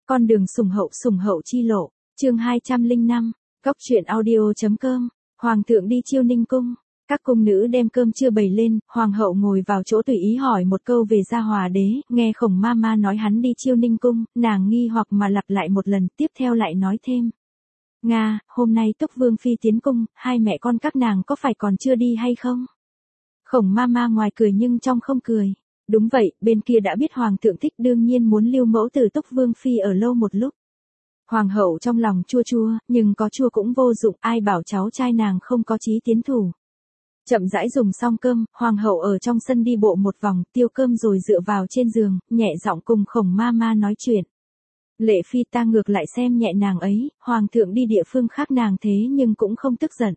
Con đường sủng hậu chi lộ, chương 205, Góc truyện audio.com, Hoàng thượng đi chiêu Ninh cung. Các cung nữ đem cơm trưa bày lên, hoàng hậu ngồi vào chỗ tùy ý hỏi một câu về Gia Hòa đế, nghe Khổng Mama nói hắn đi chiêu Ninh cung, nàng nghi hoặc mà lặp lại một lần, tiếp theo lại nói thêm. Nga, hôm nay Túc Vương phi tiến cung, hai mẹ con các nàng có phải còn chưa đi hay không? Khổng Mama ngoài cười nhưng trong không cười. Đúng vậy, bên kia đã biết hoàng thượng thích đương nhiên muốn lưu mẫu tử Túc Vương phi ở lâu một lúc. Hoàng hậu trong lòng chua chua, nhưng có chua cũng vô dụng, ai bảo cháu trai nàng không có chí tiến thủ. Chậm rãi dùng xong cơm, hoàng hậu ở trong sân đi bộ một vòng, tiêu cơm rồi dựa vào trên giường, nhẹ giọng cùng Khổng Mama nói chuyện. Lệ phi ta ngược lại xem nhẹ nàng ấy, hoàng thượng đi địa phương khác nàng thế nhưng cũng không tức giận.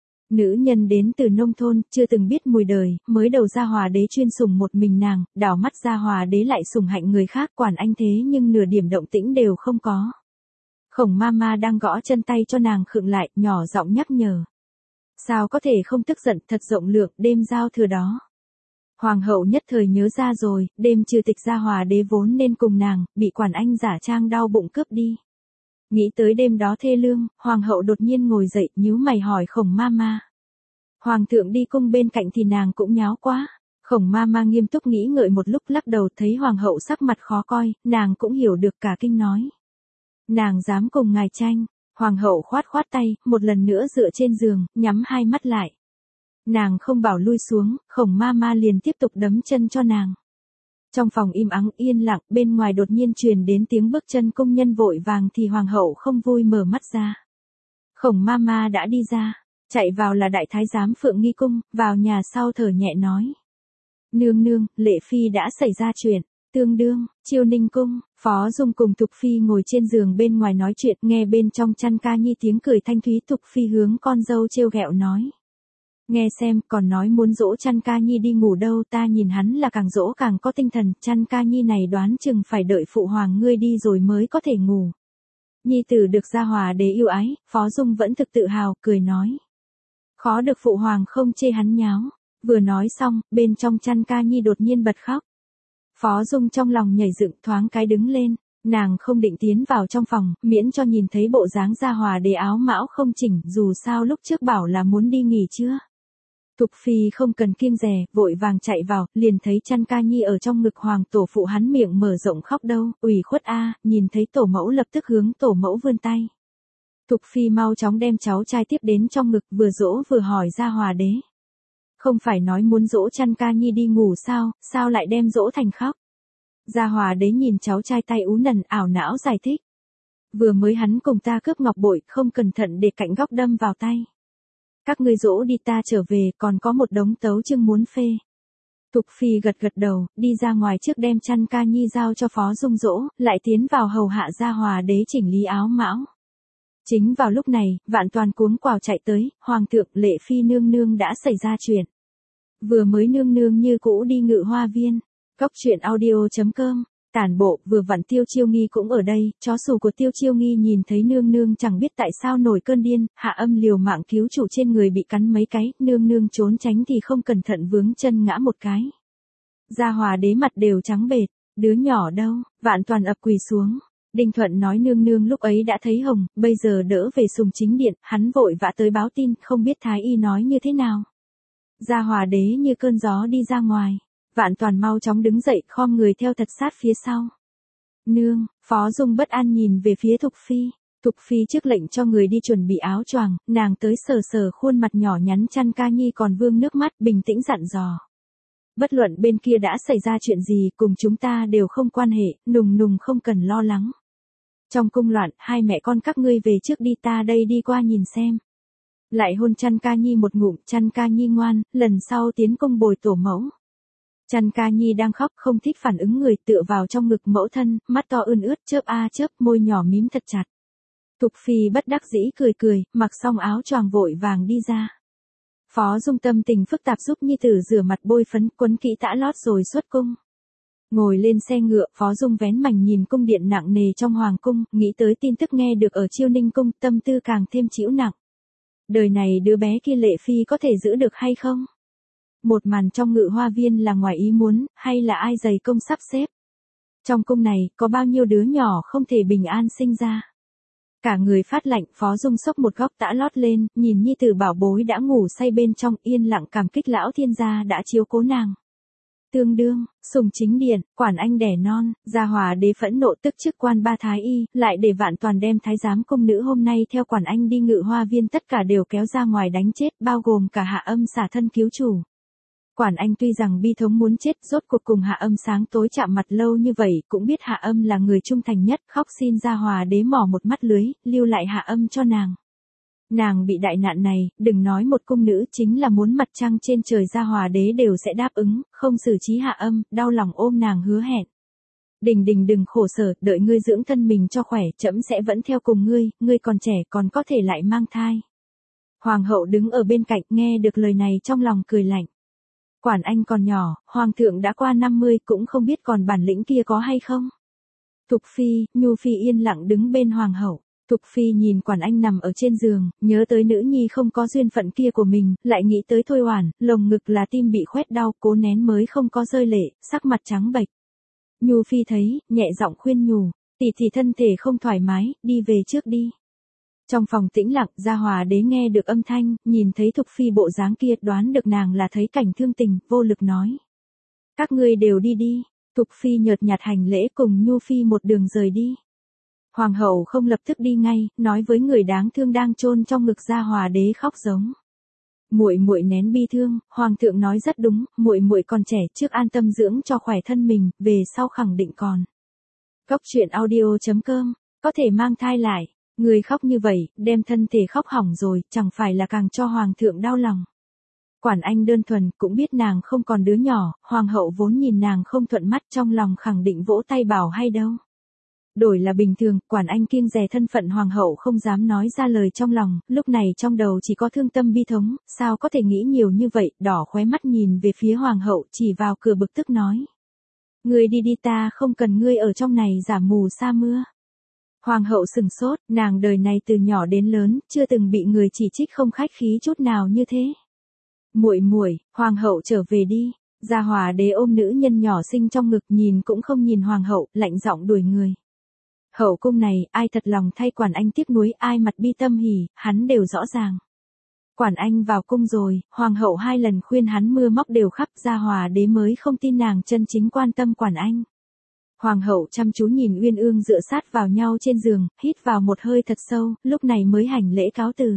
Nữ nhân đến từ nông thôn, chưa từng biết mùi đời, mới đầu Gia Hòa đế chuyên sủng một mình nàng, đảo mắt Gia Hòa đế lại sủng hạnh người khác quản anh thế nhưng nửa điểm động tĩnh đều không có. Khổng Mama đang gõ chân tay cho nàng khựng lại, nhỏ giọng nhắc nhở. Sao có thể không tức giận, thật rộng lượng, đêm giao thừa đó. Hoàng hậu nhất thời nhớ ra rồi, đêm trừ tịch Gia Hòa đế vốn nên cùng nàng, bị quản anh giả trang đau bụng cướp đi. Nghĩ tới đêm đó thê lương, hoàng hậu đột nhiên ngồi dậy, nhíu mày hỏi Khổng Mama. Hoàng thượng đi cung bên cạnh thì nàng cũng nháo quá. Khổng Mama nghiêm túc nghĩ ngợi một lúc lắc đầu thấy hoàng hậu sắc mặt khó coi, nàng cũng hiểu được cả kinh nói. Nàng dám cùng ngài tranh. Hoàng hậu khoát khoát tay, một lần nữa dựa trên giường, nhắm hai mắt lại. Nàng không bảo lui xuống, Khổng Mama liền tiếp tục đấm chân cho nàng. Trong phòng im ắng yên lặng, bên ngoài đột nhiên truyền đến tiếng bước chân công nhân vội vàng thì hoàng hậu không vui mở mắt ra. Khổng Mama đã đi ra, chạy vào là đại thái giám Phượng Nghi cung, vào nhà sau thở nhẹ nói. Nương nương, Lệ phi đã xảy ra chuyện. Tương đương, chiêu Ninh cung, Phó Dung cùng Thục Phi ngồi trên giường bên ngoài nói chuyện, nghe bên trong chăn ca nhi tiếng cười thanh thúy. Thục Phi hướng con dâu trêu ghẹo nói. Nghe xem, còn nói muốn dỗ chăn ca nhi đi ngủ đâu, ta nhìn hắn là càng dỗ càng có tinh thần, chăn ca nhi này đoán chừng phải đợi phụ hoàng ngươi đi rồi mới có thể ngủ. Nhi tử được Gia Hòa đế yêu ái, Phó Dung vẫn thực tự hào, cười nói. Khó được phụ hoàng không chê hắn nháo. Vừa nói xong, bên trong chăn ca nhi đột nhiên bật khóc. Phó Dung trong lòng nhảy dựng thoáng cái đứng lên, nàng không định tiến vào trong phòng, miễn cho nhìn thấy bộ dáng Gia Hòa đế áo mão không chỉnh, dù sao lúc trước bảo là muốn đi nghỉ chưa. Thục Phi không cần kiêng dè, vội vàng chạy vào, liền thấy chăn ca nhi ở trong ngực hoàng tổ phụ hắn miệng mở rộng khóc đâu, ủy khuất a, nhìn thấy tổ mẫu lập tức hướng tổ mẫu vươn tay. Thục Phi mau chóng đem cháu trai tiếp đến trong ngực vừa dỗ vừa hỏi Gia Hòa đế. Không phải nói muốn dỗ chăn ca nhi đi ngủ sao lại đem dỗ thành khóc. Gia Hòa đế nhìn cháu trai tay ú nần ảo não giải thích. Vừa mới hắn cùng ta cướp ngọc bội, không cẩn thận để cạnh góc đâm vào tay. Các ngươi dỗ đi ta trở về, còn có một đống tấu chương muốn phê. Thục Phi gật đầu, đi ra ngoài trước đem chăn ca nhi giao cho Phó Dung dỗ, lại tiến vào hầu hạ Gia Hòa đế chỉnh lý áo mão. Chính vào lúc này, Vạn Toàn cuống quào chạy tới, hoàng thượng Lệ phi nương nương đã xảy ra chuyện. Vừa mới nương nương như cũ đi Ngự Hoa viên. Góc truyện audio.com, tản bộ, vừa vặn Tiêu Chiêu Nghi cũng ở đây, chó sủ của Tiêu Chiêu Nghi nhìn thấy nương nương chẳng biết tại sao nổi cơn điên, hạ âm liều mạng cứu chủ trên người bị cắn mấy cái, nương nương trốn tránh thì không cẩn thận vướng chân ngã một cái. Gia Hòa đế mặt đều trắng bệch, đứa nhỏ đâu, Vạn Toàn ập quỳ xuống. Đinh Thuận nói nương nương lúc ấy đã thấy hồng, bây giờ đỡ về Sùng Chính Điện, hắn vội vã tới báo tin, không biết Thái y nói như thế nào. Gia Hòa đế như cơn gió đi ra ngoài. Vạn Toàn mau chóng đứng dậy, khom người theo thật sát phía sau. Nương, Phó Dung bất an nhìn về phía Thục Phi. Thục Phi trước lệnh cho người đi chuẩn bị áo choàng, nàng tới sờ sờ khuôn mặt nhỏ nhắn chăn ca nhi còn vương nước mắt, bình tĩnh dặn dò. Bất luận bên kia đã xảy ra chuyện gì, cùng chúng ta đều không quan hệ, nùng không cần lo lắng. Trong cung loạn, hai mẹ con các ngươi về trước đi, ta đây đi qua nhìn xem. Lại hôn chăn ca nhi một ngụm, chăn ca nhi ngoan, lần sau tiến cung bồi tổ mẫu. Chăn ca nhi đang khóc không thích phản ứng người, tựa vào trong ngực mẫu thân, mắt to ươn ướt chớp chớp, môi nhỏ mím thật chặt. Thục Phi bất đắc dĩ cười, mặc xong áo choàng vội vàng đi ra. Phó Dung tâm tình phức tạp giúp nhi tử rửa mặt bôi phấn, quấn kỹ tã lót rồi xuất cung. Ngồi lên xe ngựa, Phó Dung vén mảnh nhìn cung điện nặng nề trong hoàng cung, nghĩ tới tin tức nghe được ở Chiêu Ninh cung, tâm tư càng thêm trĩu nặng. Đời này đứa bé kia Lệ phi có thể giữ được hay không? Một màn trong Ngự Hoa viên là ngoài ý muốn, hay là ai dày công sắp xếp? Trong cung này, có bao nhiêu đứa nhỏ không thể bình an sinh ra. Cả người phát lạnh, Phó Dung xốc một góc tã lót lên, nhìn nhi tử bảo bối đã ngủ say bên trong, yên lặng cảm kích lão thiên gia đã chiếu cố nàng. Tương đương, Sùng Chính Điện, quản anh đẻ non, Gia Hòa đế phẫn nộ tức chức quan ba thái y, lại để Vạn Toàn đem thái giám công nữ hôm nay theo quản anh đi Ngự Hoa Viên tất cả đều kéo ra ngoài đánh chết, bao gồm cả Hạ Âm xả thân cứu chủ. Quản anh tuy rằng bi thống muốn chết, rốt cuộc cùng Hạ Âm sáng tối chạm mặt lâu như vậy, cũng biết Hạ Âm là người trung thành nhất, khóc xin Gia Hòa đế mỏ một mắt lưới, lưu lại Hạ Âm cho nàng. Nàng bị đại nạn này, đừng nói một cung nữ, chính là muốn mặt trăng trên trời Gia Hòa đế đều sẽ đáp ứng, không xử trí Hạ Âm, đau lòng ôm nàng hứa hẹn. Đình Đình đừng khổ sở, đợi ngươi dưỡng thân mình cho khỏe, trẫm sẽ vẫn theo cùng ngươi còn trẻ còn có thể lại mang thai. Hoàng hậu đứng ở bên cạnh nghe được lời này trong lòng cười lạnh. Quản anh còn nhỏ, hoàng thượng đã qua 50 cũng không biết còn bản lĩnh kia có hay không. Thục Phi, Nhu Phi yên lặng đứng bên hoàng hậu. Thục Phi nhìn quản anh nằm ở trên giường, nhớ tới nữ nhi không có duyên phận kia của mình, lại nghĩ tới Thôi Oản, lồng ngực là tim bị khoét đau, cố nén mới không có rơi lệ, sắc mặt trắng bệch. Nhu Phi thấy, nhẹ giọng khuyên nhủ, tỷ tỷ thân thể không thoải mái, đi về trước đi. Trong phòng tĩnh lặng, Gia Hòa đế nghe được âm thanh, nhìn thấy Thục Phi bộ dáng kia, đoán được nàng là thấy cảnh thương tình, vô lực nói. Các ngươi đều đi đi. Thục Phi nhợt nhạt hành lễ cùng Nhu Phi một đường rời đi. Hoàng hậu không lập tức đi ngay, nói với người đáng thương đang chôn trong ngực Gia Hòa đế khóc giống. Muội muội nén bi thương, hoàng thượng nói rất đúng, muội muội còn trẻ, trước an tâm dưỡng cho khỏe thân mình, về sau khẳng định còn. Góc truyện audio.com, có thể mang thai lại, người khóc như vậy, đem thân thể khóc hỏng rồi, chẳng phải là càng cho hoàng thượng đau lòng. Quản anh đơn thuần, cũng biết nàng không còn đứa nhỏ, hoàng hậu vốn nhìn nàng không thuận mắt trong lòng khẳng định vỗ tay bảo hay đâu. Đổi là bình thường, quản anh kiêng dè thân phận hoàng hậu không dám nói ra lời trong lòng, lúc này trong đầu chỉ có thương tâm bi thống, sao có thể nghĩ nhiều như vậy, đỏ khóe mắt nhìn về phía hoàng hậu chỉ vào cửa bực tức nói. Ngươi đi đi, ta không cần ngươi ở trong này giả mù sa mưa. Hoàng hậu sừng sốt, nàng đời này từ nhỏ đến lớn, chưa từng bị người chỉ trích không khách khí chút nào như thế. Muội muội, hoàng hậu trở về đi. Gia Hòa đế ôm nữ nhân nhỏ xinh trong ngực nhìn cũng không nhìn hoàng hậu, lạnh giọng đuổi người. Hậu cung này, ai thật lòng thay quản anh tiếc nuối, ai mặt bi tâm hỉ, hắn đều rõ ràng. Quản anh vào cung rồi, hoàng hậu 2 lần khuyên hắn mưa móc đều khắp, Gia Hòa đế mới không tin nàng chân chính quan tâm quản anh. Hoàng hậu chăm chú nhìn Uyên Ương dựa sát vào nhau trên giường, hít vào một hơi thật sâu, lúc này mới hành lễ cáo từ.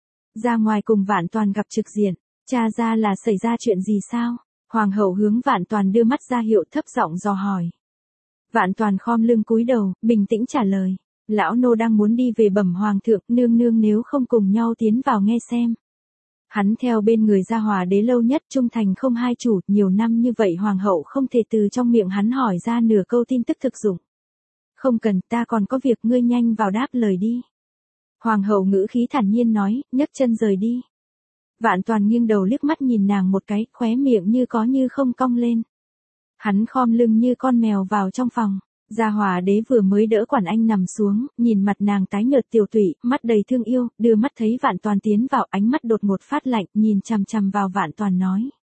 Ra ngoài cùng Vạn Toàn gặp trực diện, cha ra là xảy ra chuyện gì sao? Hoàng hậu hướng Vạn Toàn đưa mắt ra hiệu, thấp giọng dò hỏi. Vạn Toàn khom lưng cúi đầu, bình tĩnh trả lời. Lão nô đang muốn đi về bẩm hoàng thượng, nương nương nếu không cùng nhau tiến vào nghe xem. Hắn theo bên người Gia Hòa đế lâu nhất, trung thành không hai chủ, nhiều năm như vậy hoàng hậu không thể từ trong miệng hắn hỏi ra nửa câu tin tức thực dụng. Không cần, ta còn có việc, ngươi nhanh vào đáp lời đi. Hoàng hậu ngữ khí thản nhiên nói, nhấc chân rời đi. Vạn Toàn nghiêng đầu liếc mắt nhìn nàng một cái, khóe miệng như có như không cong lên. Hắn khom lưng như con mèo vào trong phòng. Gia Hòa đế vừa mới đỡ quản anh nằm xuống, nhìn mặt nàng tái nhợt tiều tụy, mắt đầy thương yêu, đưa mắt thấy Vạn Toàn tiến vào, ánh mắt đột ngột phát lạnh, nhìn chằm chằm vào Vạn Toàn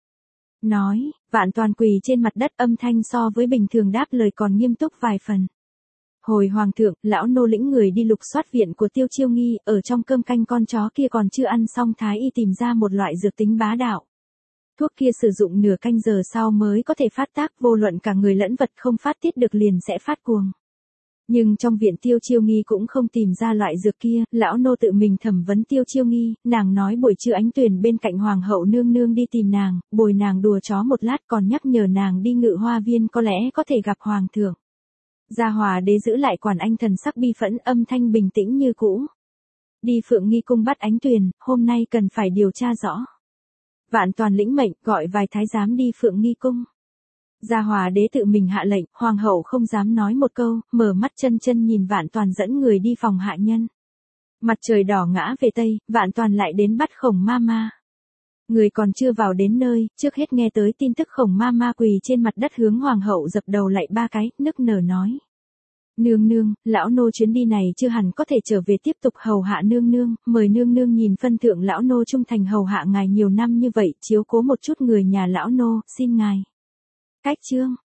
nói, Vạn Toàn quỳ trên mặt đất, âm thanh so với bình thường đáp lời còn nghiêm túc vài phần. Hồi hoàng thượng, lão nô lĩnh người đi lục soát viện của Tiêu Chiêu Nghi, ở trong cơm canh con chó kia còn chưa ăn xong, thái y tìm ra một loại dược tính bá đạo. Thuốc kia sử dụng nửa canh giờ sau mới có thể phát tác, vô luận cả người lẫn vật không phát tiết được liền sẽ phát cuồng. Nhưng trong viện Tiêu Chiêu Nghi cũng không tìm ra loại dược kia, lão nô tự mình thẩm vấn Tiêu Chiêu Nghi, nàng nói buổi trưa Ánh Tuyền bên cạnh hoàng hậu nương nương đi tìm nàng, bồi nàng đùa chó một lát, còn nhắc nhở nàng đi Ngự Hoa Viên có lẽ có thể gặp hoàng thượng. Gia Hòa đế giữ lại quản anh, thần sắc bi phẫn, âm thanh bình tĩnh như cũ. Đi Phượng Nghi cung bắt Ánh Tuyền, hôm nay cần phải điều tra rõ. Vạn Toàn lĩnh mệnh, gọi vài thái giám đi Phượng Nghi cung. Gia Hòa đế tự mình hạ lệnh, hoàng hậu không dám nói một câu, mở mắt chân nhìn Vạn Toàn dẫn người đi phòng hạ nhân. Mặt trời đỏ ngã về tây, Vạn Toàn lại đến bắt Khổng Mama. Người còn chưa vào đến nơi, trước hết nghe tới tin tức Khổng Mama quỳ trên mặt đất hướng hoàng hậu dập đầu lạy 3 cái, nức nở nói. Nương nương, lão nô chuyến đi này chưa hẳn có thể trở về tiếp tục hầu hạ nương nương, mời nương nương nhìn phân thượng lão nô trung thành hầu hạ ngài nhiều năm như vậy, chiếu cố một chút người nhà lão nô, xin ngài. Cách chương.